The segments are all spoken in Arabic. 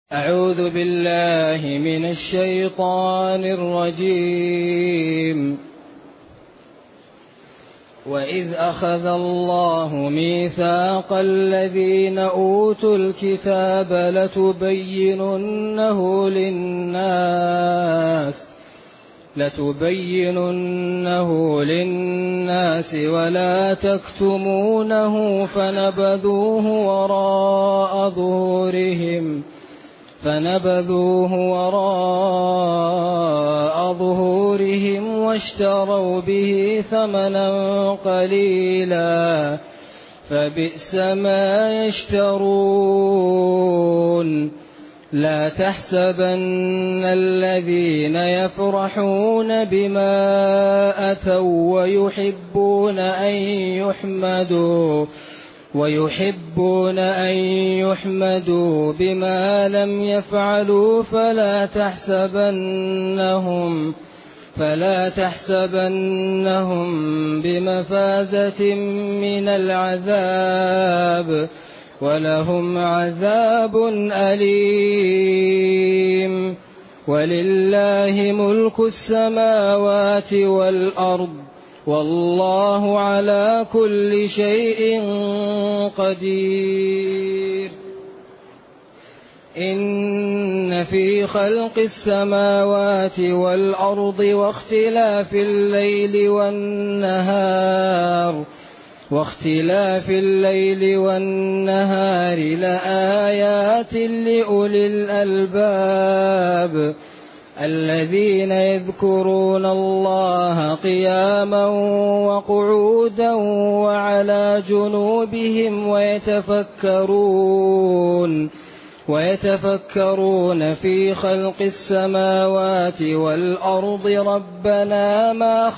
أعوذ بالله من الشيطان الرجيم. وإذ أخذ الله ميثاق الذين أوتوا الكتاب لتبيننه للناس ولا تكتمونه فنبذوه وراء ظهورهم واشتروا به ثمنا قليلا فبئس ما يشترون. لا تحسبن الذين يفرحون بما أتوا ويحبون أن يحمدوا بما لم يفعلوا فلا تحسبنهم بمفازة من العذاب ولهم عذاب أليم. ولله ملك السماوات والأرض والله على كل شيء قدير. إن في خلق السماوات والأرض واختلاف الليل والنهار لآيات لأولي الألباب الذين يذكرون الله قياما وقعودا وعلى جنوبهم ويتفكرون في خلق السماوات والأرض ربنا ما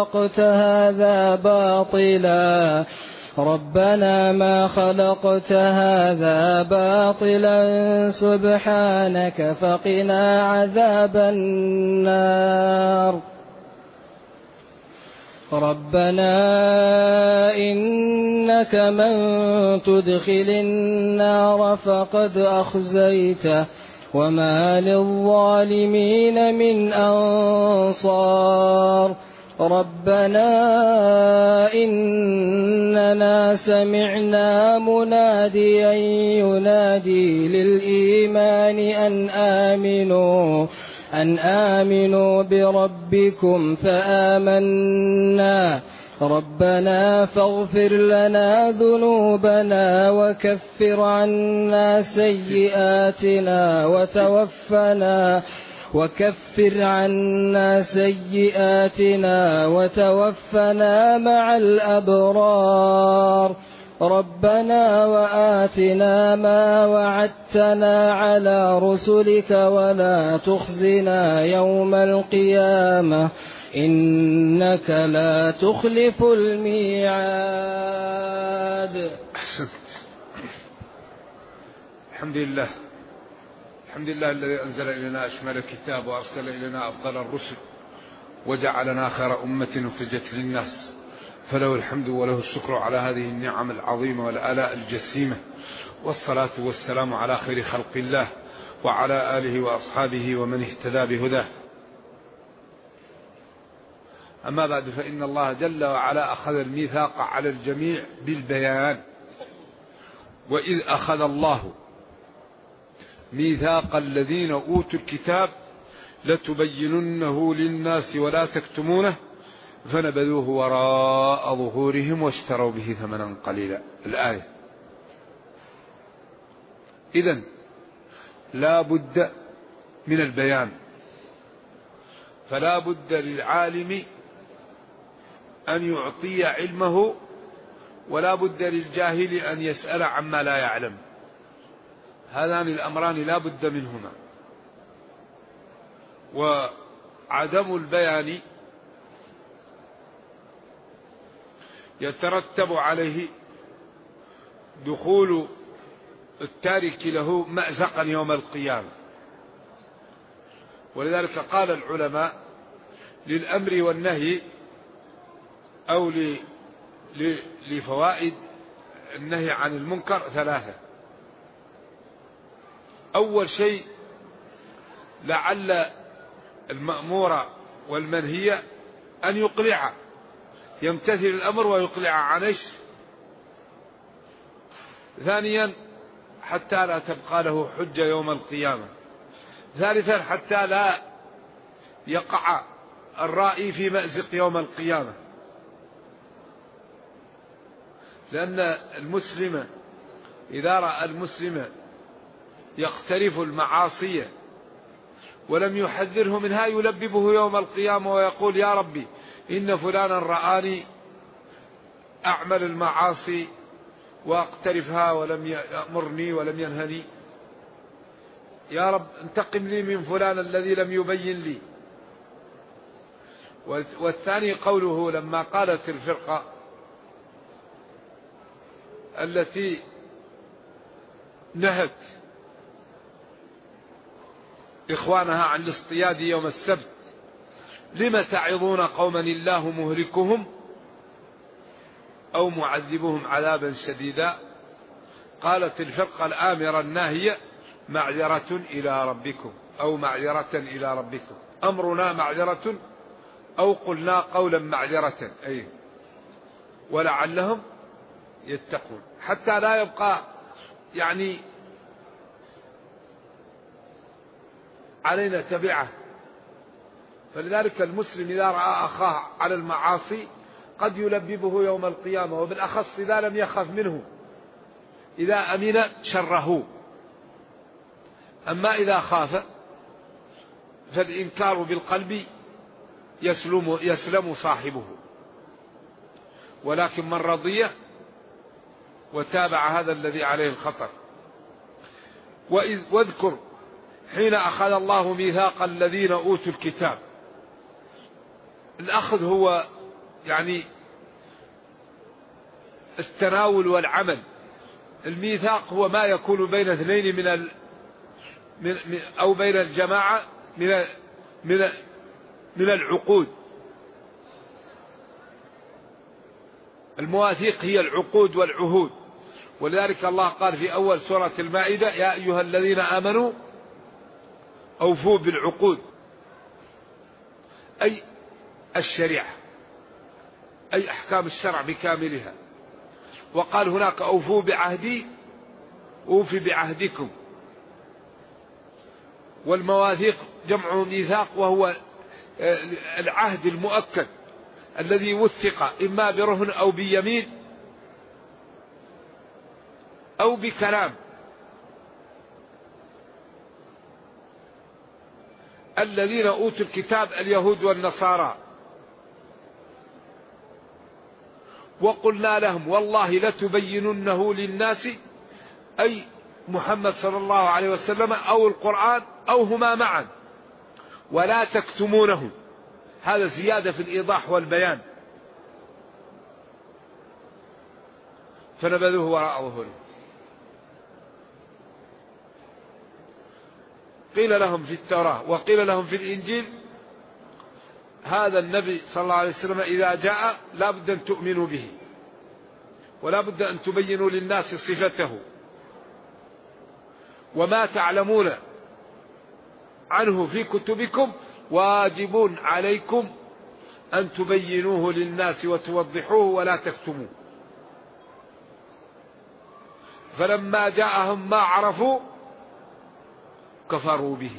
خلقت هذا باطلا سبحانك فقنا عذاب النار. ربنا إنك من تدخل النار فقد أخزيته وما للظالمين من أنصار. ربنا إننا سمعنا مناديا ينادي للإيمان أن آمنوا بربكم فآمنا. ربنا فاغفر لنا ذنوبنا وكفر عنا سيئاتنا وتوفنا مع الأبرار. ربنا وآتنا ما وعدتنا على رسلك ولا تخزنا يوم القيامة إنك لا تخلف الميعاد. أحسنت. الحمد لله الذي أنزل إلينا أشمل الكتاب وأرسل إلينا أفضل الرسل وجعلنا خير أمة أخرجت للناس، فله الحمد وله الشكر على هذه النعم العظيمة والآلاء الجسيمة، والصلاة والسلام على خير خلق الله وعلى آله وأصحابه ومن اهتدى بهداه. أما بعد، فإن الله جل وعلا أخذ الميثاق على الجميع بالبيان. وإذ أخذ الله ميثاق الذين أوتوا الكتاب لتبيننه للناس ولا تكتمونه فنبذوه وراء ظهورهم واشتروا به ثمنا قليلا. الآية. إذن لا بد من البيان، فلا بد للعالم أن يعطي علمه، ولا بد للجاهل أن يسأل عما لا يعلم. هذان الأمران لا بد منهما، وعدم البيان يترتب عليه دخول التارك له مأزقا يوم القيامة. ولذلك قال العلماء للأمر والنهي أو لفوائد النهي عن المنكر ثلاثة. أول شيء لعل المأمور والمنهي أن يقلع، يمتثل الأمر ويقلع عنه. ثانيا حتى لا تبقى له حجة يوم القيامة. ثالثا حتى لا يقع الرائي في مأزق يوم القيامة، لأن المسلم إذا رأى المسلم يقترف المعاصي ولم يحذره منها يلببه يوم القيامة ويقول يا ربي إن فلانا رآني أعمل المعاصي وأقترفها ولم يأمرني ولم ينهني، يا رب انتقم لي من فلان الذي لم يبين لي. والثاني قوله لما قالت الفرقة التي نهت إخوانها عن الاصطياد يوم السبت لم تعظون قوما الله مهلكهم أو معذبهم عذابا شديدا، قالت الفرقة الآمرة الناهية معذرة إلى ربكم أو معذرة إلى ربكم، أمرنا معذرة أو قلنا قولا معذرة، أي ولعلهم يتقون، حتى لا يبقى يعني علينا تبعه. فلذلك المسلم إذا رأى أخاه على المعاصي قد يلببه يوم القيامة، وبالأخص إذا لم يخف منه، إذا أمن شره. أما إذا خاف فالإنكار بالقلب يسلم صاحبه، ولكن من رضي وتابع هذا الذي عليه الخطر. واذكر حين أخذ الله ميثاق الذين أوتوا الكتاب. الأخذ هو يعني التناول والعمل، الميثاق هو ما يكون بين اثنين أو بين الجماعة من العقود. المواثيق هي العقود والعهود، ولذلك الله قال في أول سورة المائدة يا أيها الذين آمنوا أوفوا بالعقود، أي الشريعة، أي أحكام الشرع بكاملها. وقال هناك أوفوا بعهدي أوفي بعهدكم. والمواثيق جمع ميثاق، وهو العهد المؤكد الذي وثق إما برهن أو بيمين أو بكلام. الذين أوتوا الكتاب اليهود والنصارى، وقلنا لهم والله لتبيننه للناس، أي محمد صلى الله عليه وسلم أو القرآن أو هما معا، ولا تكتمونه. هذا زيادة في الإيضاح والبيان. فنبذوه وراء ظهورهم. قيل لهم في التوراة وقيل لهم في الإنجيل هذا النبي صلى الله عليه وسلم إذا جاء لا بد أن تؤمنوا به، ولا بد أن تبينوا للناس صفته، وما تعلمون عنه في كتبكم واجب عليكم أن تبينوه للناس وتوضحوه ولا تكتموه. فلما جاءهم ما عرفوا كفروا به،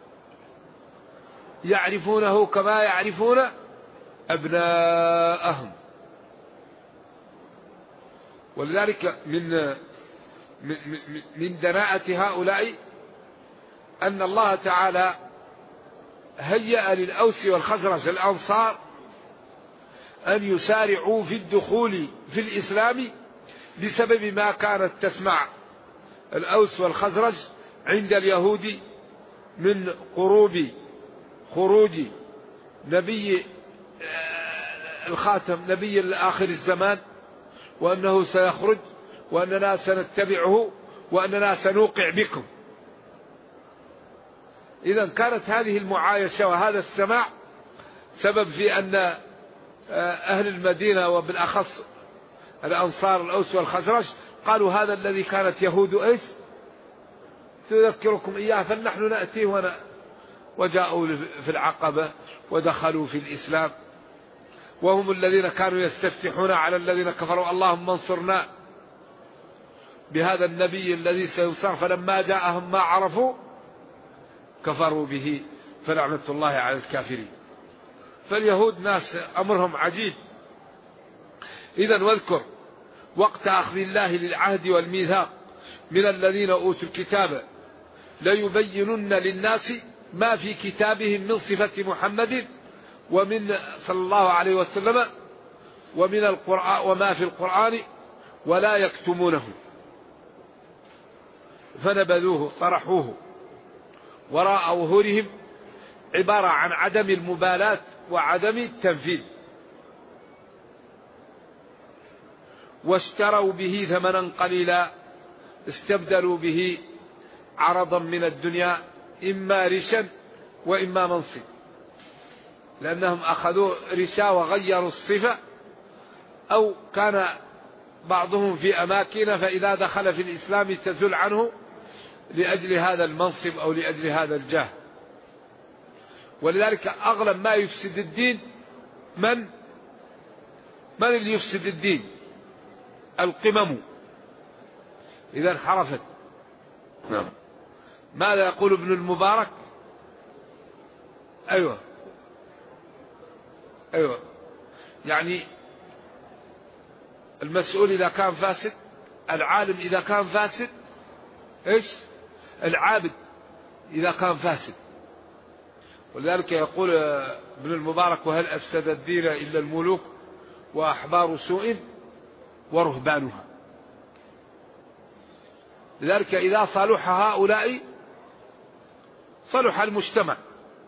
يعرفونه كما يعرفون أبناءهم. ولذلك من دناءة هؤلاء أن الله تعالى هيأ للأوس والخزرج الأنصار أن يسارعوا في الدخول في الإسلام بسبب ما كانت تسمع الأوس والخزرج عند اليهود من قروب خروج نبي الخاتم، نبي آخر الزمان، وأنه سيخرج وأننا سنتبعه وأننا سنوقع بكم. إذا كانت هذه المعايشة وهذا السماع سبب في أن أهل المدينة وبالأخص الأنصار الأوس والخزرج قالوا هذا الذي كانت يهود إيش تذكركم إياه فنحن نأتيه وجاءوا في العقبة ودخلوا في الإسلام، وهم الذين كانوا يستفتحون على الذين كفروا اللهم انصرنا بهذا النبي الذي سينصر، فلما جاءهم ما عرفوا كفروا به فلعنة الله على الكافرين. فاليهود ناس أمرهم عجيب. إذن واذكر وقت أخذ الله للعهد والميثاق من الذين أوتوا الكتاب ليبينن للناس ما في كتابهم من صفة محمد ومن صلى الله عليه وسلم ومن القرآن وما في القرآن ولا يكتمونه، فنبذوه طرحوه وراء ظهورهم، عبارة عن عدم المبالاة وعدم التنفيذ. واشتروا به ثمنا قليلا، استبدلوا به عرضا من الدنيا، إما رشا وإما منصب، لأنهم أخذوا رشا وغيروا الصفة، أو كان بعضهم في أماكن فإذا دخل في الإسلام تزل عنه لأجل هذا المنصب أو لأجل هذا الجاه. ولذلك أغلب ما يفسد الدين من اللي يفسد الدين؟ القمم إذا انحرفت. نعم. ماذا يقول ابن المبارك؟ أيوة يعني المسؤول إذا كان فاسد، العالم إذا كان فاسد، إيش العابد إذا كان فاسد. ولذلك يقول ابن المبارك وهل أفسد الدين إلا الملوك وأحبار سوء ورهبانها. لذلك إذا صلح هؤلاء صلح المجتمع.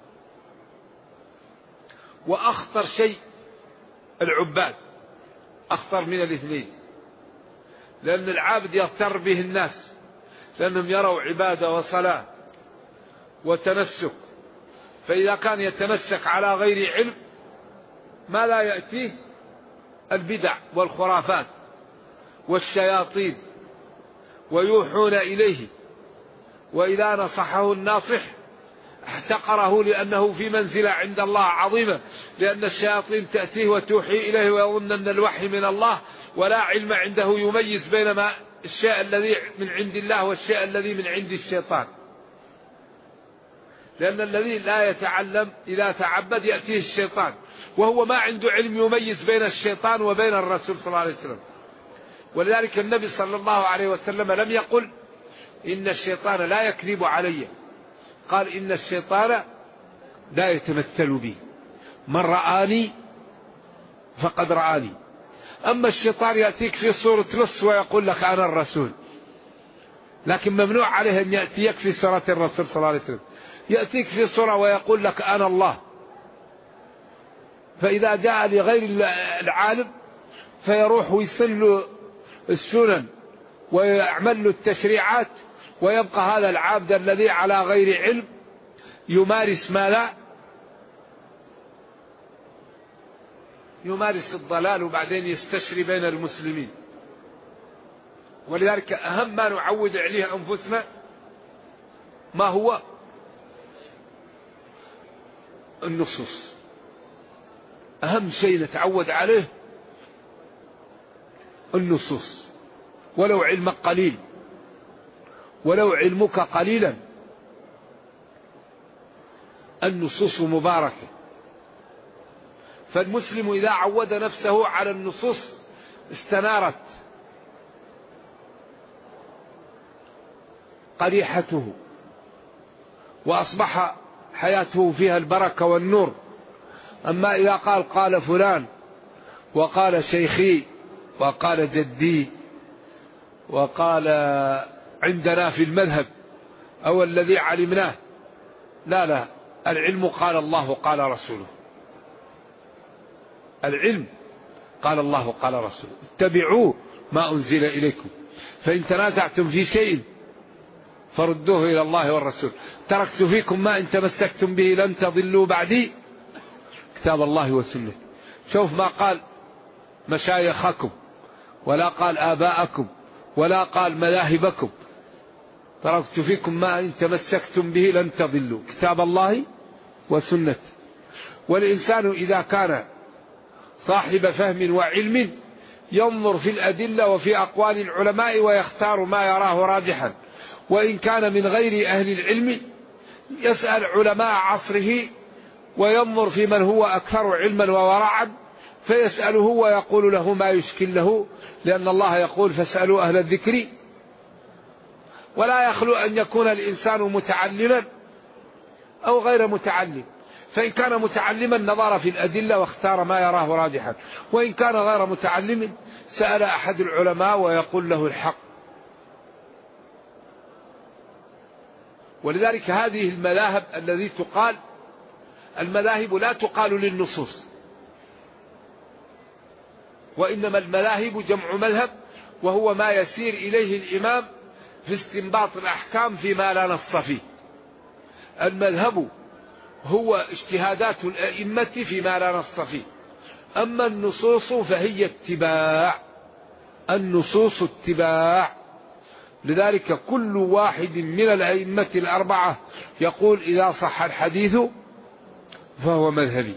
وأخطر شيء العباد، أخطر من الاثنين، لأن العابد يغتر به الناس لأنهم يروا عبادة وصلاة وتمسك، فإذا كان يتمسك على غير علم ما لا يأتيه البدع والخرافات والشياطين ويوحون إليه، وإذا نصحه الناصح احتقره لأنه في منزلة عند الله عظيمة، لأن الشياطين تأتيه وتوحي إليه ويظن أن الوحي من الله ولا علم عنده يميز بين ما الشيء الذي من عند الله والشيء الذي من عند الشيطان. لأن الذي لا يتعلم إذا تعبد يأتيه الشيطان وهو ما عنده علم يميز بين الشيطان وبين الرسول صلى الله عليه وسلم. ولذلك النبي صلى الله عليه وسلم لم يقل إن الشيطان لا يكذب علي، قال إن الشيطان لا يتمثل بي، من رآني فقد رآني. أما الشيطان يأتيك في صورة لص ويقول لك أنا الرسول، لكن ممنوع عليه أن يأتيك في صورة الرسول صلى الله عليه وسلم، يأتيك في صورة ويقول لك أنا الله. فإذا جاء لغير العالم فيروح ويسن له السنن ويعمل له التشريعات، ويبقى هذا العابد الذي على غير علم يمارس ما لا يمارس الضلال، وبعدين يستشري بين المسلمين. ولذلك أهم ما نعود عليه أنفسنا ما هو النصوص. أهم شيء نتعود عليه النصوص، ولو علمك قليل، ولو علمك قليلا، النصوص مباركة. فالمسلم إذا عود نفسه على النصوص استنارت قريحته وأصبح حياته فيها البركة والنور. أما إذا قال فلان وقال شيخي وقال جدي وقال عندنا في المذهب أو الذي علمناه، لا، العلم قال الله قال رسوله، العلم قال الله قال رسوله، اتبعوا ما أنزل إليكم، فإن تنازعتم في شيء فردوه إلى الله والرسول، تركت فيكم ما إن تمسكتم به لن تضلوا بعدي كتاب الله وسنة. شوف ما قال مشايخكم، ولا قال آباءكم، ولا قال مذاهبكم، تركت فيكم ما إن تمسكتم به لن تضلوا، كتاب الله وسنة. والإنسان إذا كان صاحب فهم وعلم ينظر في الأدلة وفي أقوال العلماء ويختار ما يراه راجحا، وإن كان من غير أهل العلم يسأل علماء عصره وينظر في من هو أكثر علما وورعا فيسأله ويقول له ما يشكل له، لأن الله يقول فاسألوا أهل الذكر. ولا يخلو أن يكون الإنسان متعلما أو غير متعلم، فإن كان متعلما نظر في الأدلة واختار ما يراه راجحا، وإن كان غير متعلم سأل أحد العلماء ويقول له الحق. ولذلك هذه المذاهب الذي تقال، المذاهب لا تقال للنصوص، وإنما المذاهب جمع مذهب، وهو ما يسير إليه الإمام في استنباط الأحكام فيما لا نص فيه. المذهب هو اجتهادات الأئمة فيما لا نص فيه، أما النصوص فهي اتباع، النصوص اتباع. لذلك كل واحد من الأئمة الأربعة يقول إذا صح الحديث فهو مذهبي.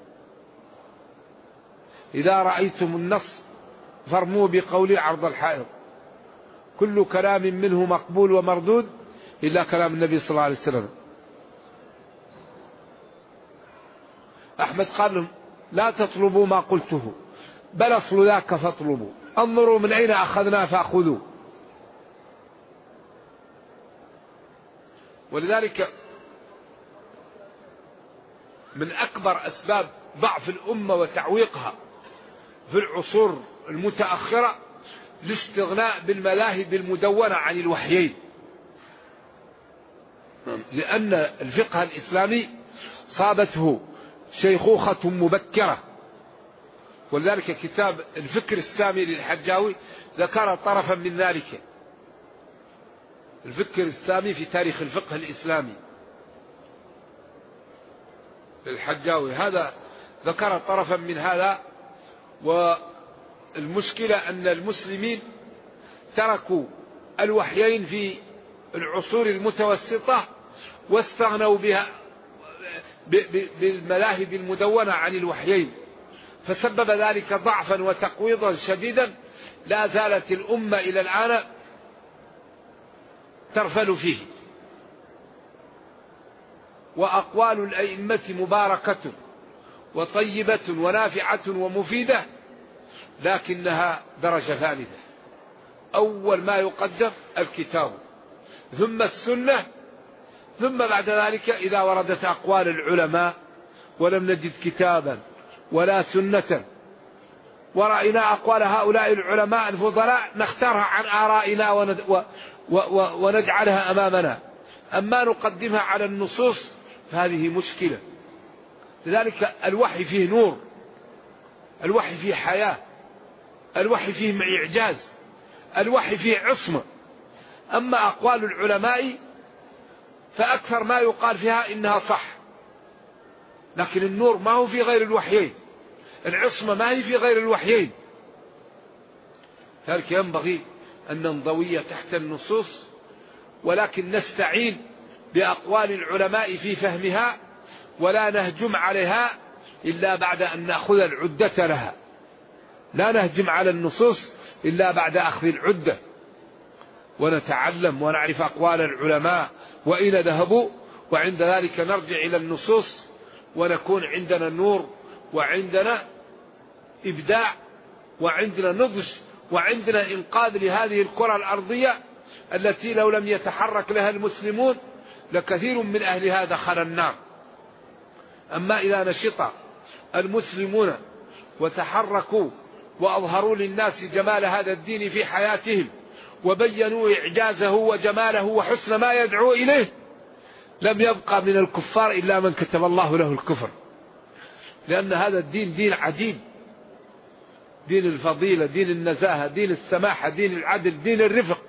إذا رأيتم النص فارموا بقولي عرض الحائط، كل كلام منه مقبول ومردود إلا كلام النبي صلى الله عليه وسلم. أحمد قال لهم لا تطلبوا ما قلته بل أصل ذاك فاطلبوا، انظروا من أين أخذنا فأخذوا. ولذلك من أكبر أسباب ضعف الأمة وتعويقها في العصور المتأخرة الاستغناء بالمذاهب المدونة عن الوحيين، لأن الفقه الإسلامي صابته شيخوخة مبكرة. ولذلك كتاب الفكر السامي للحجاوي ذكر طرفا من ذلك، الفكر السامي في تاريخ الفقه الإسلامي للحجاوي، هذا ذكر طرفا من هذا. والمشكلة أن المسلمين تركوا الوحيين في العصور المتوسطة واستغنوا بها بالمذاهب المدونة عن الوحيين، فسبب ذلك ضعفا وتقويضا شديدا لا زالت الأمة إلى الآن ترفل فيه. وأقوال الأئمة مباركة وطيبة ونافعة ومفيدة، لكنها درجة ثالثة. أول ما يقدم الكتاب ثم السنة، ثم بعد ذلك إذا وردت أقوال العلماء ولم نجد كتابا ولا سنة ورأينا أقوال هؤلاء العلماء الفضلاء نختارها عن آرائنا ونجعلها أمامنا، أما نقدمها على النصوص فهذه مشكلة. لذلك الوحي فيه نور، الوحي فيه حياة، الوحي فيه إعجاز، الوحي فيه عصمة. أما أقوال العلماء فأكثر ما يقال فيها إنها صح، لكن النور ما هو في غير الوحيين، العصمة ما هي في غير الوحيين. لذلك ينبغي أن ننضوي تحت النصوص، ولكن نستعين بأقوال العلماء في فهمها، ولا نهجم عليها إلا بعد أن نأخذ العدة لها. لا نهجم على النصوص إلا بعد أخذ العدة، ونتعلم ونعرف أقوال العلماء وإن ذهبوا، وعند ذلك نرجع إلى النصوص ونكون عندنا نور وعندنا إبداع وعندنا نضج وعندنا إنقاذ لهذه الكرة الأرضية التي لو لم يتحرك لها المسلمون لكثير من أهلها دخل النار. أما إذا نشط المسلمون وتحركوا وأظهروا للناس جمال هذا الدين في حياتهم وبينوا إعجازه وجماله وحسن ما يدعو إليه، لم يبقى من الكفار إلا من كتب الله له الكفر، لأن هذا الدين دين عجيب، دين الفضيلة، دين النزاهة، دين السماحة، دين العدل، دين الرفق.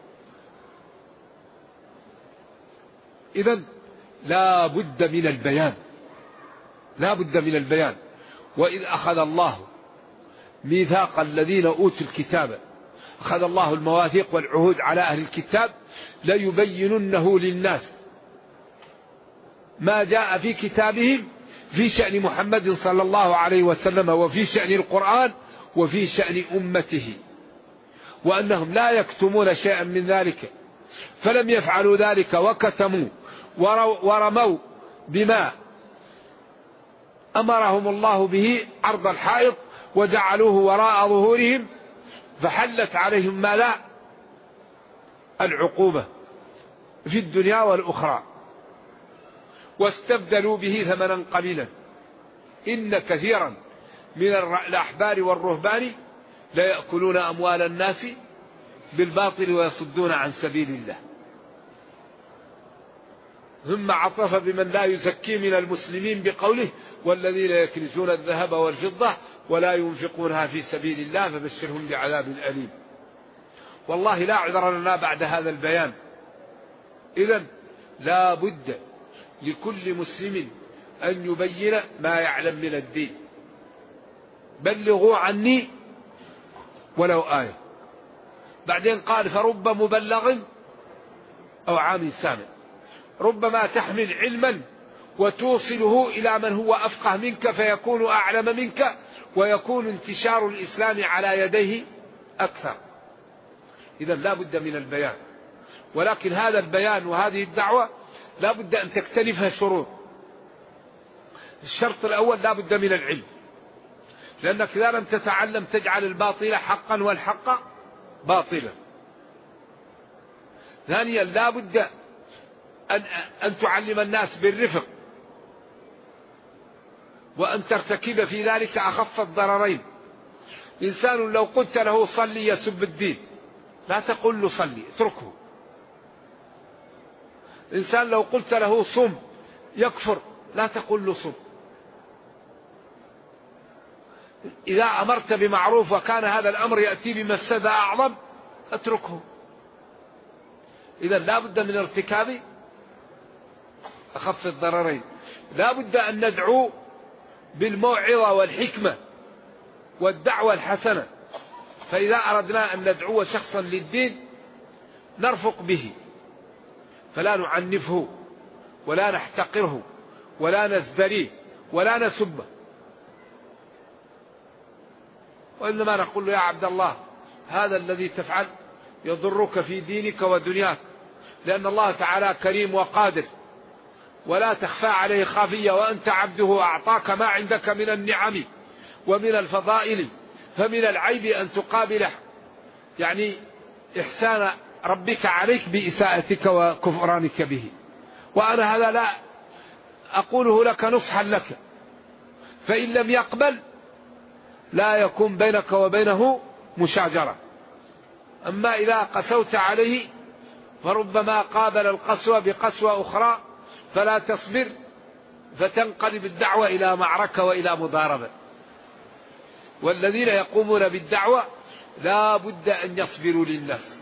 إذن لا بد من البيان، لا بد من البيان. وإذ أخذ الله ميثاق الذين أوتوا الكتاب أخذ الله المواثيق والعهود على أهل الكتاب ليبيننه للناس ما جاء في كتابهم في شأن محمد صلى الله عليه وسلم وفي شأن القرآن وفي شأن أمته، وأنهم لا يكتمون شيئا من ذلك، فلم يفعلوا ذلك وكتموا ورموا بما أمرهم الله به عرض الحائط وجعلوه وراء ظهورهم، فحلت عليهم ما لا العقوبة في الدنيا والأخرى، واستبدلوا به ثمنا قليلا. إن كثيرا من الأحبار والرهبان لا يأكلون أموال الناس بالباطل ويصدون عن سبيل الله. ثم عطف بمن لا يزكي من المسلمين بقوله والذين يكنزون الذهب والفضة ولا ينفقونها في سبيل الله فبشرهم بعذاب أليم. والله لا عذر لنا بعد هذا البيان. إذن لا بد لكل مسلم أن يبين ما يعلم من الدين. بلغوا عني ولو آية. بعدين قال فرب مبلغ أو عام سامع. ربما تحمل علما وتوصله إلى من هو أفقه منك فيكون أعلم منك، ويكون انتشار الإسلام على يديه أكثر. إذا لا بد من البيان، ولكن هذا البيان وهذه الدعوة لا بد أن تكتنفها شروط. الشرط الأول لا بد من العلم، لأنك إذا لم تتعلم تجعل الباطل حقا والحق باطلا. ثانيا لا بد أن تعلم الناس بالرفق، وأن ترتكب في ذلك أخف الضررين. إنسان لو قلت له صلي يسب الدين لا تقل له صلي، اتركه. إنسان لو قلت له صم يكفر لا تقل له صم. إذا أمرت بمعروف وكان هذا الأمر يأتي بمفسدة أعظم اتركه. إذا لا بد من ارتكاب أخف الضررين. لا بد أن ندعو بالموعظة والحكمة والدعوة الحسنة. فإذا أردنا أن ندعو شخصا للدين نرفق به، فلا نعنفه ولا نحتقره ولا نزدريه ولا نسبه، وإنما نقول له يا عبد الله هذا الذي تفعل يضرك في دينك ودنياك، لأن الله تعالى كريم وقادر ولا تخفى عليه خافية، وأنت عبده أعطاك ما عندك من النعم ومن الفضائل، فمن العيب أن تقابله يعني إحسان ربك عليك بإساءتك وكفرانك به. وأنا هذا لا أقوله لك نصحا لك، فإن لم يقبل لا يكون بينك وبينه مشاجرة. أما إذا قسوت عليه فربما قابل القسوة بقسوة أخرى فلا تصبر، فتنقلب الدعوة إلى معركة وإلى مضاربة. والذين يقومون بالدعوة لا بد أن يصبروا للناس.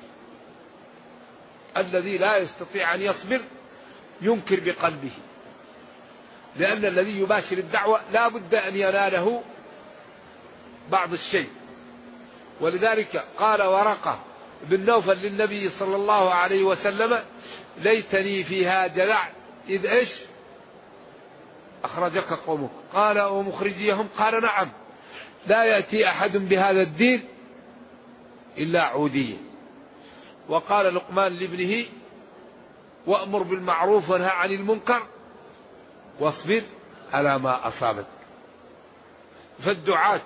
الذي لا يستطيع أن يصبر ينكر بقلبه، لأن الذي يباشر الدعوة لا بد أن يناله بعض الشيء. ولذلك قال ورقة بن نوفل للنبي صلى الله عليه وسلم ليتني فيها جذع إذ إيش أخرجك قومك. قال ومخرجيهم؟ قال نعم، لا يأتي أحد بهذا الدين إلا عودية. وقال لقمان لابنه وأمر بالمعروف وانهى عن المنكر واصبر على ما أصابك. فالدعاة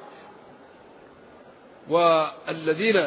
والذين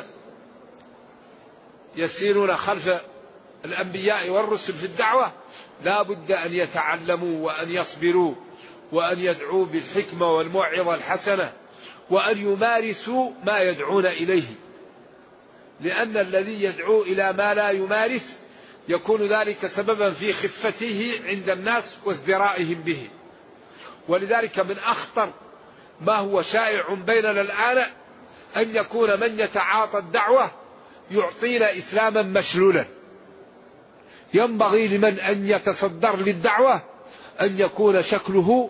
يسيرون خلف الأنبياء والرسل في الدعوة لا بد أن يتعلموا وأن يصبروا وأن يدعوا بالحكمة والموعظة الحسنة، وأن يمارسوا ما يدعون إليه، لأن الذي يدعو إلى ما لا يمارس يكون ذلك سببا في خفته عند الناس وازدرائهم به. ولذلك من أخطر ما هو شائع بيننا الآن أن يكون من يتعاطى الدعوة يعطينا إسلاما مشلولا. ينبغي لمن أن يتصدر للدعوة أن يكون شكله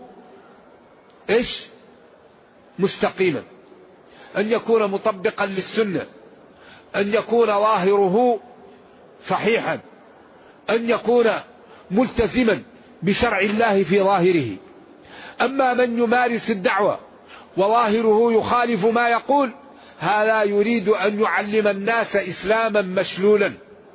مستقيما، أن يكون مطبقا للسنة، أن يكون ظاهره صحيحا، أن يكون ملتزما بشرع الله في ظاهره. أما من يمارس الدعوة وظاهره يخالف ما يقول، هذا يريد أن يعلم الناس إسلاما مشلولا.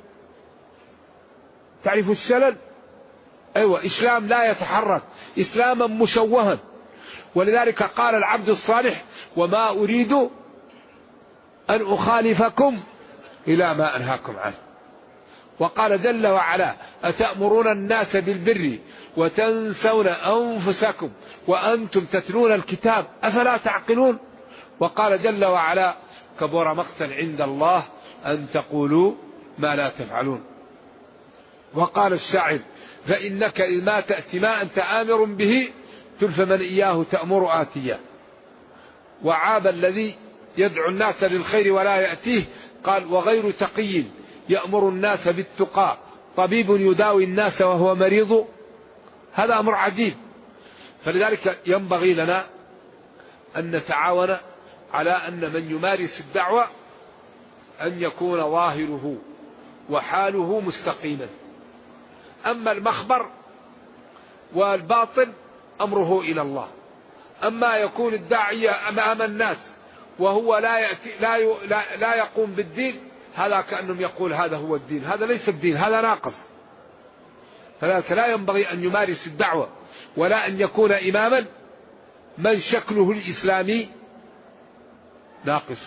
تعرف الشلل؟ أيوة، إسلام لا يتحرك، إسلاما مشوها. ولذلك قال العبد الصالح: وما أريد أن أخالفكم إلى ما أنهاكم عنه. وقال جل وعلا: أتأمرون الناس بالبر وتنسون أنفسكم وأنتم تتلون الكتاب أفلا تعقلون. وقال جل وعلا: كبر مقتا عند الله أن تقولوا ما لا تفعلون. وقال الشاعر: فإنك إذ ما تأتي ما أنت آمر به تلف من إياه تأمر آتيا. وعاب الذي يدعو الناس للخير ولا يأتيه، قال: وغير تقي يأمر الناس بالتقى طبيب يداوي الناس وهو مريض. هذا أمر عجيب. فلذلك ينبغي لنا أن نتعاون على أن من يمارس الدعوة أن يكون ظاهره وحاله مستقيما. أما المخبر والباطن أمره إلى الله. أما يكون الداعية أمام الناس وهو لا يقوم بالدين، هذا كأنهم يقول هذا هو الدين. هذا ليس الدين، هذا ناقص. فذلك لا ينبغي أن يمارس الدعوة ولا أن يكون إماما من شكله الإسلامي ناقص.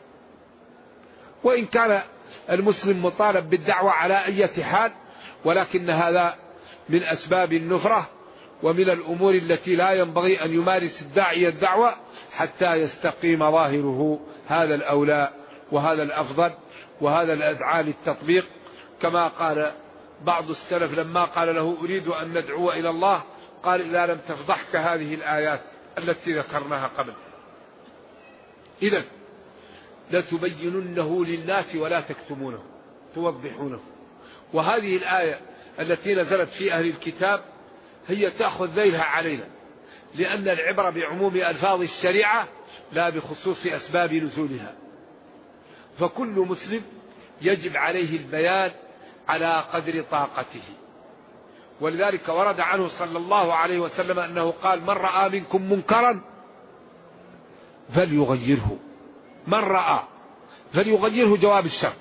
وإن كان المسلم مطالب بالدعوة على أي حال، ولكن هذا من أسباب النفرة ومن الأمور التي لا ينبغي أن يمارس الداعية الدعوة حتى يستقيم ظاهره. هذا الأولى وهذا الأفضل وهذا الأدعى للتطبيق. كما قال بعض السلف لما قال له: أريد أن ندعو إلى الله، قال: إذا لم تفضحك هذه الآيات التي ذكرناها قبل. إذن لتبيننه للناس ولا تكتمونه، توضحونه. وهذه الآية التي نزلت في أهل الكتاب هي تأخذ ذيلها علينا، لأن العبرة بعموم ألفاظ الشريعة لا بخصوص أسباب نزولها. فكل مسلم يجب عليه البيان على قدر طاقته. ولذلك ورد عنه صلى الله عليه وسلم أنه قال: من رأى منكم منكرا فليغيره. من رأى فليغيره جواب الشرط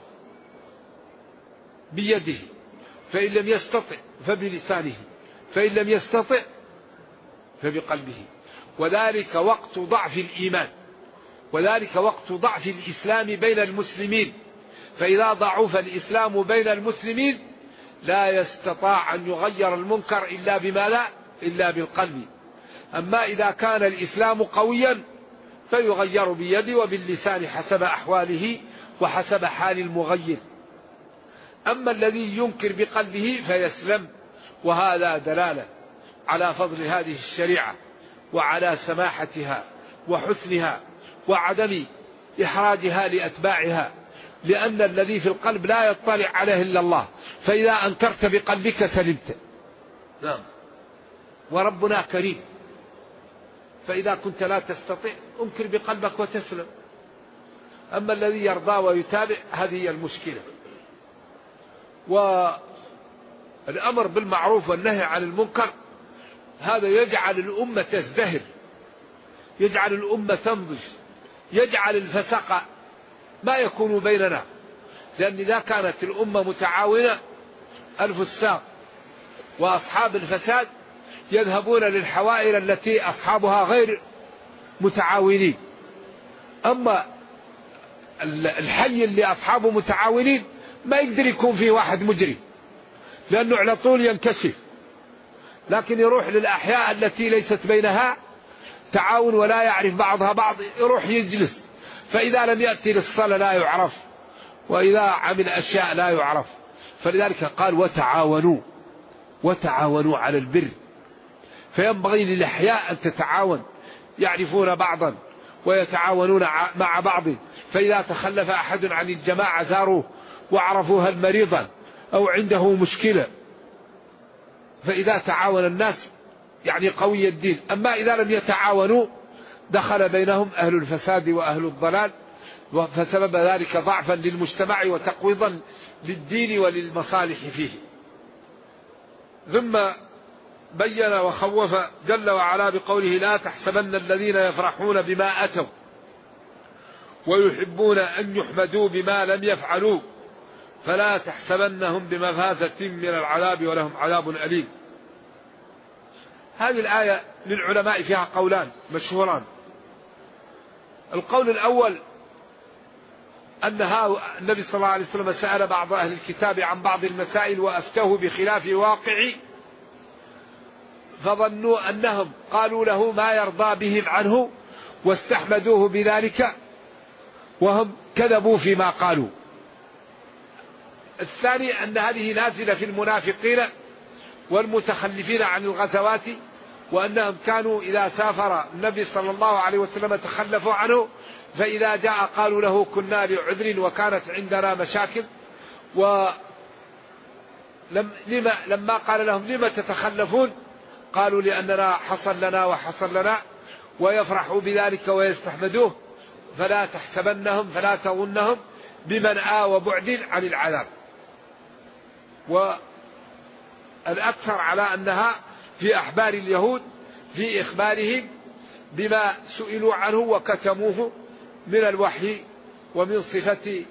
بيده، فإن لم يستطع فبلسانه، فإن لم يستطع فبقلبه. وذلك وقت ضعف الإيمان، وذلك وقت ضعف الإسلام بين المسلمين. فإذا ضعف الإسلام بين المسلمين لا يستطاع أن يغير المنكر إلا بما لا إلا بالقلب. أما إذا كان الإسلام قويا فيغير بيده وباللسان حسب أحواله وحسب حال المغير. أما الذي ينكر بقلبه فيسلم. وهذا دلالة على فضل هذه الشريعة وعلى سماحتها وحسنها وعدم إحراجها لأتباعها، لأن الذي في القلب لا يطلع عليه إلا الله. فإذا أنكرت بقلبك سلمت. نعم. وربنا كريم، فإذا كنت لا تستطيع انكر بقلبك وتسلم. أما الذي يرضى ويتابع هذه هي المشكلة. والأمر بالمعروف والنهي عن المنكر هذا يجعل الأمة تزدهر، يجعل الأمة تنضج، يجعل الفسق ما يكون بيننا. لأن إذا كانت الأمة متعاونة الفساق وأصحاب الفساد يذهبون للحوائر التي أصحابها غير متعاونين. أما الحي اللي أصحابه متعاونين ما يقدر يكون فيه واحد مجرم، لأنه على طول ينكشف. لكن يروح للأحياء التي ليست بينها تعاون ولا يعرف بعضها بعض، يروح يجلس، فإذا لم يأتي للصلاة لا يعرف، وإذا عمل أشياء لا يعرف. فلذلك قال: وتعاونوا على البر. فينبغي للأحياء أن تتعاون، يعرفون بعضا ويتعاونون مع بعض. فإذا تخلف أحد عن الجماعة زاروه وعرفوا هل مريضا أو عنده مشكلة. فإذا تعاون الناس يعني قوي الدين. أما إذا لم يتعاونوا دخل بينهم أهل الفساد وأهل الضلال، فسبب ذلك ضعفا للمجتمع وتقويضا للدين وللمصالح فيه. ثم بين وخوف جل وعلا بقوله لا تحسبن الذين يفرحون بما أتوا ويحبون أن يحمدوا بما لم يفعلوا فلا تحسبنهم بمفازة من العذاب ولهم عذاب أليم. هذه الآية للعلماء فيها قولان مشهوران. القول الأول أنها النبي صلى الله عليه وسلم سأل بعض أهل الكتاب عن بعض المسائل وأفتوه بخلاف واقع، فظنوا أنهم قالوا له ما يرضى بهم عنه واستحمدوه بذلك وهم كذبوا فيما قالوا. الثاني أن هذه نازلة في المنافقين والمتخلفين عن الغزوات، وأنهم كانوا إذا سافر النبي صلى الله عليه وسلم تخلفوا عنه، فإذا جاء قالوا له كنا لعذر وكانت عندنا مشاكل، لما قال لهم لما تتخلفون قالوا لأننا حصل لنا وحصل لنا، ويفرحوا بذلك ويستحمدوه. فلا تحسبنهم فلا تظنهم بمنأى وبعد عن العذاب. والأكثر على أنها في أحبار اليهود في إخبارهم بما سئلوا عنه وكتموه من الوحي ومن صفة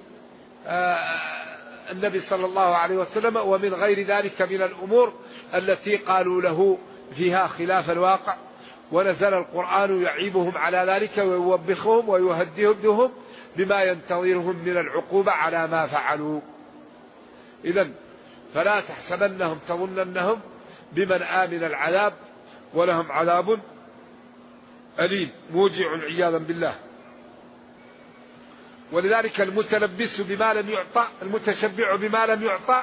النبي صلى الله عليه وسلم ومن غير ذلك من الأمور التي قالوا له فيها خلاف الواقع. ونزل القرآن يعيبهم على ذلك ويوبخهم ويهدئهم بما ينتظرهم من العقوبة على ما فعلوا. إذن فلا تحسبنهم تظننهم بمن آمن العذاب ولهم عذاب أليم موجع عياذا بالله. ولذلك المتلبس بما لم يعطى المتشبع بما لم يعطى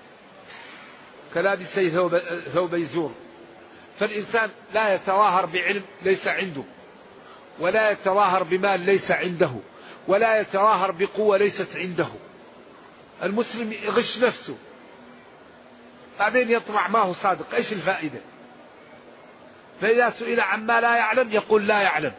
كلابسي ثوبي زور. فالإنسان لا يتظاهر بعلم ليس عنده، ولا يتظاهر بمال ليس عنده، ولا يتظاهر بقوة ليست عنده. المسلم يغش نفسه بعدين يطمع ما هو صادق. ايش الفائدة؟ فإذا سئل عما لا يعلم يقول لا يعلم،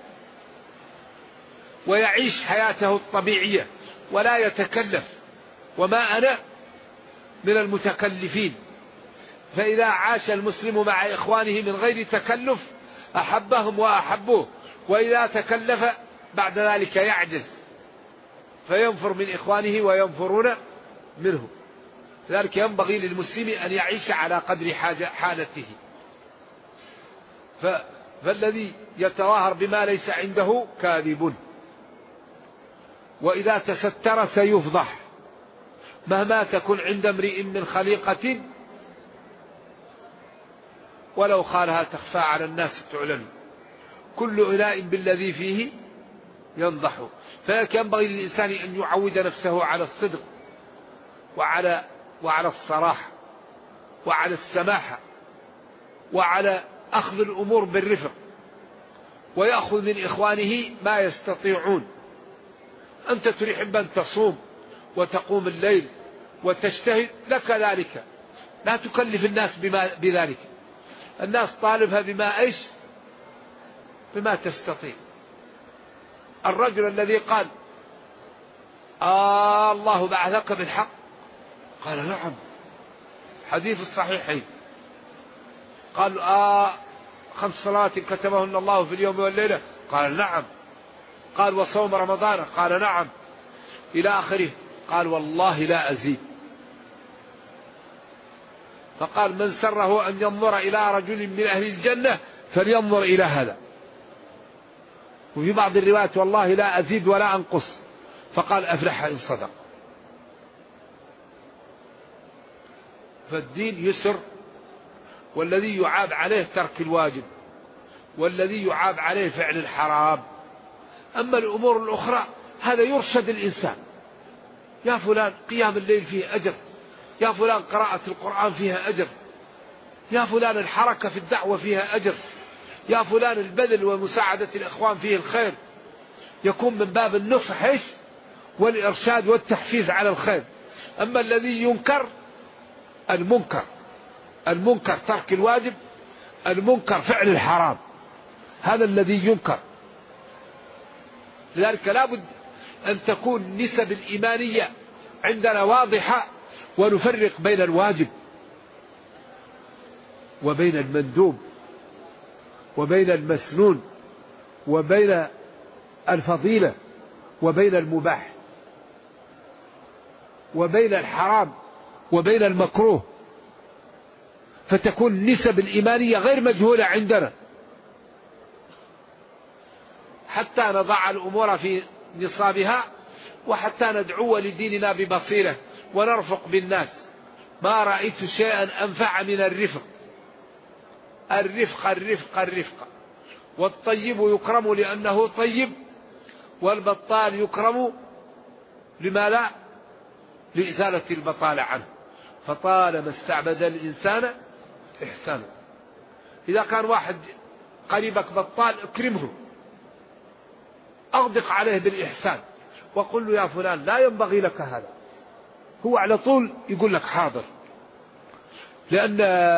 ويعيش حياته الطبيعية ولا يتكلف. وما أنا من المتكلفين. فإذا عاش المسلم مع إخوانه من غير تكلف أحبهم وأحبوه، وإذا تكلف بعد ذلك يعجز فينفر من إخوانه وينفرون منه. لذلك ينبغي للمسلم أن يعيش على قدر حالته. فالذي يتظاهر بما ليس عنده كاذب، وإذا تستر سيفضح. مهما تكن عند امرئ من خليقة ولو خالها تخفى على الناس تعلن، كل إناء بالذي فيه ينضح. فينبغي للإنسان أن يعود نفسه على الصدق وعلى الصراحة وعلى السماحة وعلى أخذ الأمور بالرفق، ويأخذ من إخوانه ما يستطيعون. أنت تحب أن تصوم وتقوم الليل وتجتهد لك ذلك، لا تكلف الناس بذلك. الناس طالبها بما إيش؟ بما تستطيع. الرجل الذي قال الله بعثك بالحق قال نعم، حديث الصحيحين. قال 5 صلوات كتبهن الله في اليوم والليلة قال نعم. قال وصوم رمضان قال نعم، إلى آخره. قال والله لا أزيد. فقال من سره أن ينظر إلى رجل من أهل الجنة فلينظر إلى هذا. وفي بعض الروايات والله لا أزيد ولا أنقص. فقال أفلح إن صدق. فالدين يسر، والذي يعاب عليه ترك الواجب، والذي يعاب عليه فعل الحرام. أما الأمور الأخرى هذا يرشد الإنسان. يا فلان قيام الليل فيه أجر، يا فلان قراءة القرآن فيها أجر، يا فلان الحركة في الدعوة فيها أجر، يا فلان البذل ومساعدة الإخوان فيه الخير. يكون من باب النصح والإرشاد والتحفيز على الخير. أما الذي ينكر المنكر ترك الواجب، المنكر فعل الحرام، هذا الذي ينكر. لذلك لابد أن تكون النسب الإيمانية عندنا واضحة، ونفرق بين الواجب وبين المندوب وبين المسنون وبين الفضيلة وبين المباح وبين الحرام وبين المكروه، فتكون النسب الإيمانية غير مجهولة عندنا، حتى نضع الأمور في نصابها، وحتى ندعو لديننا ببصيرة ونرفق بالناس. ما رأيت شيئا أنفع من الرفق. الرفق الرفق الرفق. والطيب يكرم لأنه طيب، والبطال يكرم لما لا، لإزالة البطالة عنه. فطالما استعبد الإنسان إحسانه. إذا كان واحد قريبك بطال اكرمه، أغدق عليه بالإحسان، وقل له يا فلان لا ينبغي لك هذا، هو على طول يقول لك حاضر، لأن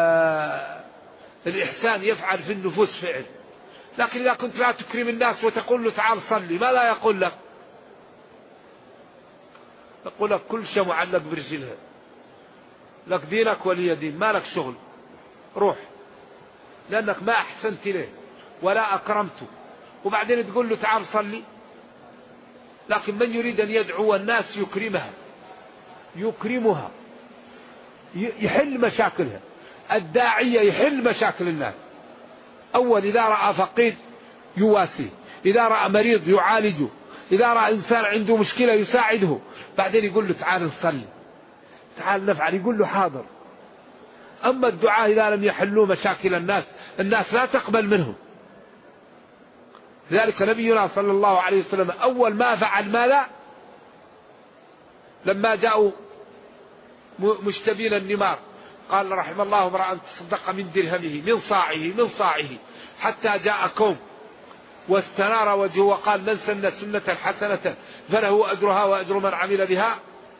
الإحسان يفعل في النفوس فعل. لكن إذا كنت لا تكرم الناس وتقول له تعال صلي، ما لا يقول لك؟ يقول لك كل شيء معلق برجلها، لك دينك ولي دين، ما لك شغل، روح، لأنك ما أحسنت له ولا أكرمته. وبعدين تقول له تعال صلي. لكن من يريد أن يدعو الناس يكرمها، يكرمها، يحل مشاكلها. الداعية يحل مشاكل الناس. أول إذا رأى فقير يواسيه، إذا رأى مريض يعالجه، إذا رأى إنسان عنده مشكلة يساعده. بعدين يقول له تعال نصلي، تعال نفعل، يقول له حاضر. أما الدعاء إذا لم يحلوا مشاكل الناس لا تقبل منهم. لذلك نبينا صلى الله عليه وسلم أول ما فعل ماذا؟ لما جاءوا مشتبين النمار قال رحم الله امرأ تصدق من درهمه من صاعه حتى جاء كوم واستنار وجهه وقال من سن سنة حسنة فله أجرها وأجر من عمل بها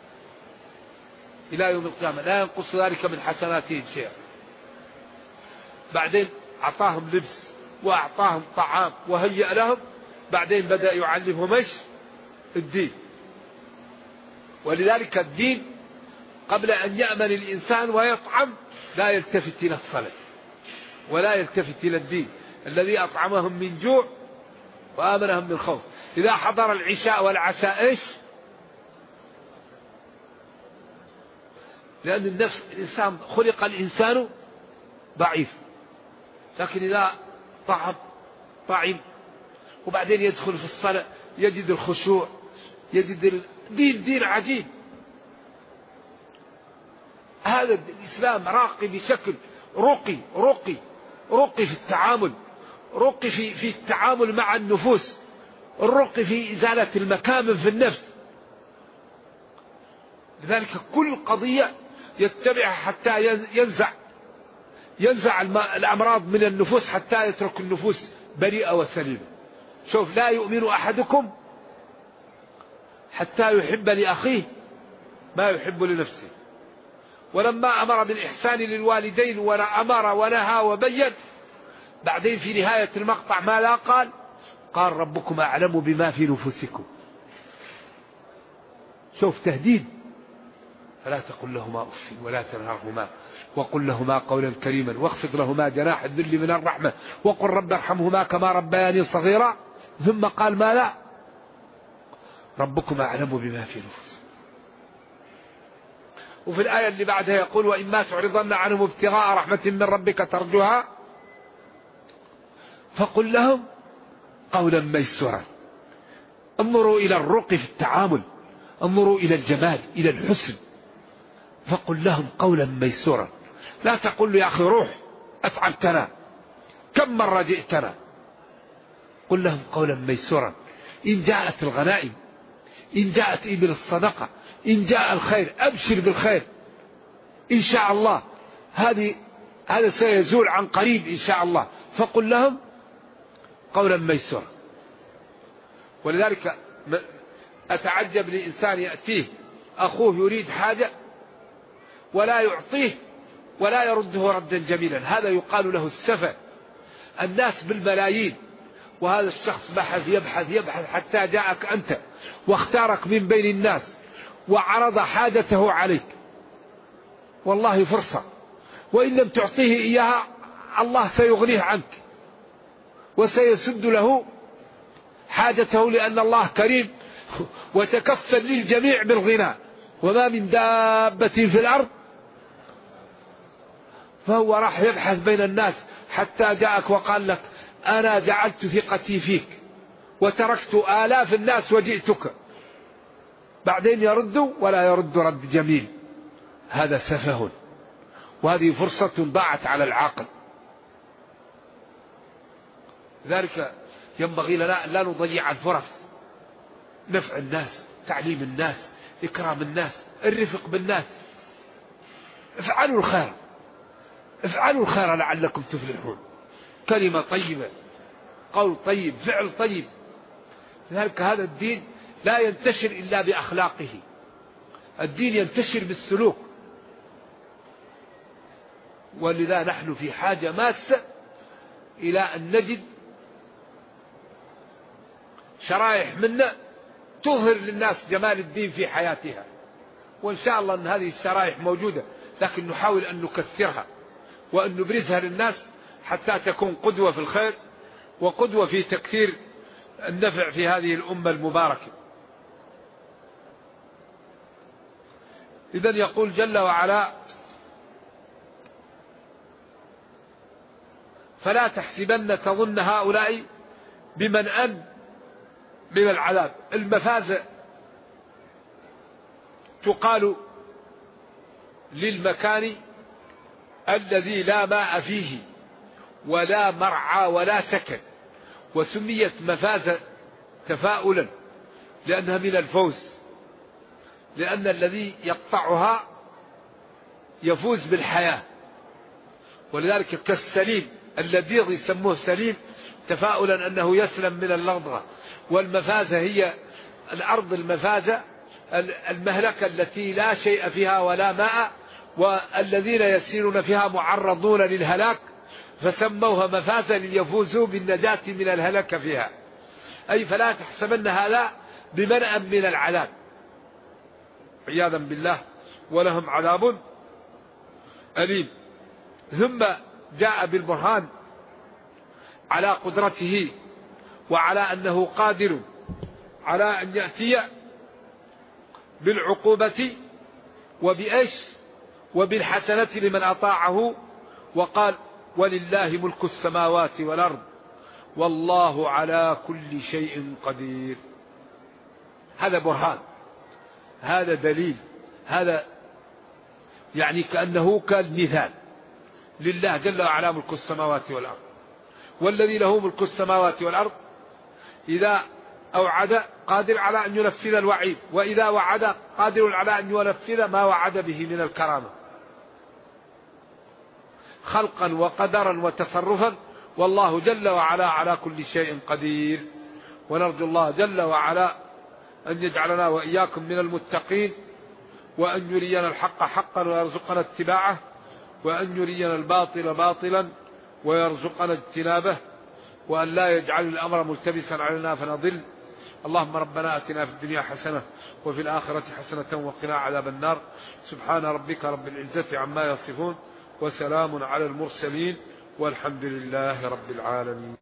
إلى يوم القيامة لا ينقص ذلك من حسناتهم شيئا. بعدين أعطاهم لبس وأعطاهم طعام وهيأ لهم. بعدين بدأ يعلمهم ايش؟ الدين. ولذلك الدين قبل أن يأمن الإنسان ويطعم لا يلتفت إلى الصلاة ولا يلتفت إلى الدين الذي أطعمهم من جوع وآمنهم من خوف. إذا حضر العشاء والعشاء ايش؟ لأن النفس الإنسان خلق الإنسان ضعيف، لكن إذا طعم وبعدين يدخل في الصلاة يجد الخشوع، يجد دين عجيب. هذا الإسلام راقي بشكل رقي في التعامل، رقي في التعامل مع النفوس، الرقي في إزالة المكامن في النفس. لذلك كل قضية يتبعها حتى ينزع الأمراض من النفوس حتى يترك النفوس بريئة وسليمة. شوف لا يؤمن أحدكم حتى يحب لأخيه ما يحب لنفسه. ولما أمر بالإحسان للوالدين وأمر ونهى وبين، بعدين في نهاية المقطع ما لا قال ربكم أعلم بما في نفوسكم. شوف تهديد. فلا تقل لهما أف ولا تنهرهما وقل لهما قولا كريما واخفض لهما جناح الذل من الرحمة وقل رب ارحمهما كما ربياني صغيرا. ثم قال ما لا ربكم أعلم بما في نفوسكم. وفي الآية اللي بعدها يقول وإما تعرضن عنهم ابتغاء رحمة من ربك ترجوها فقل لهم قولا ميسورا. انظروا إلى الرقي في التعامل، انظروا إلى الجمال، إلى الحسن. فقل لهم قولا ميسورا. لا تقول له يا أخي روح أتعبتنا، كم مرة جئتنا. قل لهم قولا ميسورا. إن جاءت الغنائم، إن جاءت إبل الصدقة، إن جاء الخير أبشر بالخير إن شاء الله. هذا سيزول عن قريب إن شاء الله. فقل لهم قولا ميسورا. ولذلك أتعجب لإنسان يأتيه أخوه يريد حاجة ولا يعطيه ولا يرده ردا جميلا، هذا يقال له السفه. الناس بالملايين وهذا الشخص بحث يبحث حتى جاءك أنت واختارك من بين الناس وعرض حاجته عليك، والله فرصة، وإن لم تعطيه إياها الله سيغنيه عنك وسيسد له حاجته، لأن الله كريم وتكفل للجميع بالغنى، وما من دابة في الأرض. فهو راح يبحث بين الناس حتى جاءك وقال لك أنا جعلت ثقتي فيك وتركت آلاف الناس وجئتك، بعدين يرد ولا يرد رد جميل، هذا سفه، وهذه فرصة ضاعت على العاقل. ذلك ينبغي لنا لا نضيع الفرص، نفع الناس، تعليم الناس، إكرام الناس، الرفق بالناس. افعلوا الخير، افعلوا الخير لعلكم تفلحون. كلمة طيبة، قول طيب، فعل طيب. لذلك هذا الدين لا ينتشر إلا بأخلاقه، الدين ينتشر بالسلوك. ولذا نحن في حاجة ماسة إلى أن نجد شرائح منا تظهر للناس جمال الدين في حياتها، وإن شاء الله أن هذه الشرائح موجودة، لكن نحاول أن نكثرها وأن نبرزها للناس حتى تكون قدوة في الخير وقدوة في تكثير النفع في هذه الأمة المباركة. إذن يقول جل وعلا: فلا تحسبن تظن هؤلاء بمنأ من العذاب. المفازة تقال للمكان الذي لا ماء فيه ولا مرعى ولا سكن، وسميت مفازة تفاؤلا لأنها من الفوز، لأن الذي يقطعها يفوز بالحياة. ولذلك كالسليم الذي يسموه سليم تفاؤلا أنه يسلم من اللغضة. والمفازة هي الأرض المفازة المهلكة التي لا شيء فيها ولا ماء، والذين يسيرون فيها معرضون للهلاك، فسموها مفازة ليفوزوا بالنجاة من الهلاك فيها. أي فلا تحسبن هذا بمنأ من العذاب عياذا بالله، ولهم عذاب أليم. ثم جاء بالبرهان على قدرته وعلى أنه قادر على أن يأتي بالعقوبة وبإيش وبالحسنة لمن أطاعه، وقال: ولله ملك السماوات والأرض والله على كل شيء قدير. هذا برهان، هذا دليل، هذا يعني كأنه كالمثال. لله جل وعلا ملك السماوات والأرض، والذي له ملك السماوات والأرض إذا أوعد قادر على أن ينفذ الوعيد، وإذا وعد قادر على أن ينفذ ما وعد به من الكرامة، خلقا وقدرا وتصرفا، والله جل وعلا على كل شيء قدير. ونرجو الله جل وعلا أن يجعلنا وإياكم من المتقين، وأن يرينا الحق حقا ويرزقنا اتباعه، وأن يرينا الباطل باطلا ويرزقنا اجتنابه، وأن لا يجعل الأمر ملتبسا علينا فنضل. اللهم ربنا آتنا في الدنيا حسنة وفي الآخرة حسنة وقنا عذاب النار. سبحان ربك رب العزة عما يصفون، وسلام على المرسلين، والحمد لله رب العالمين.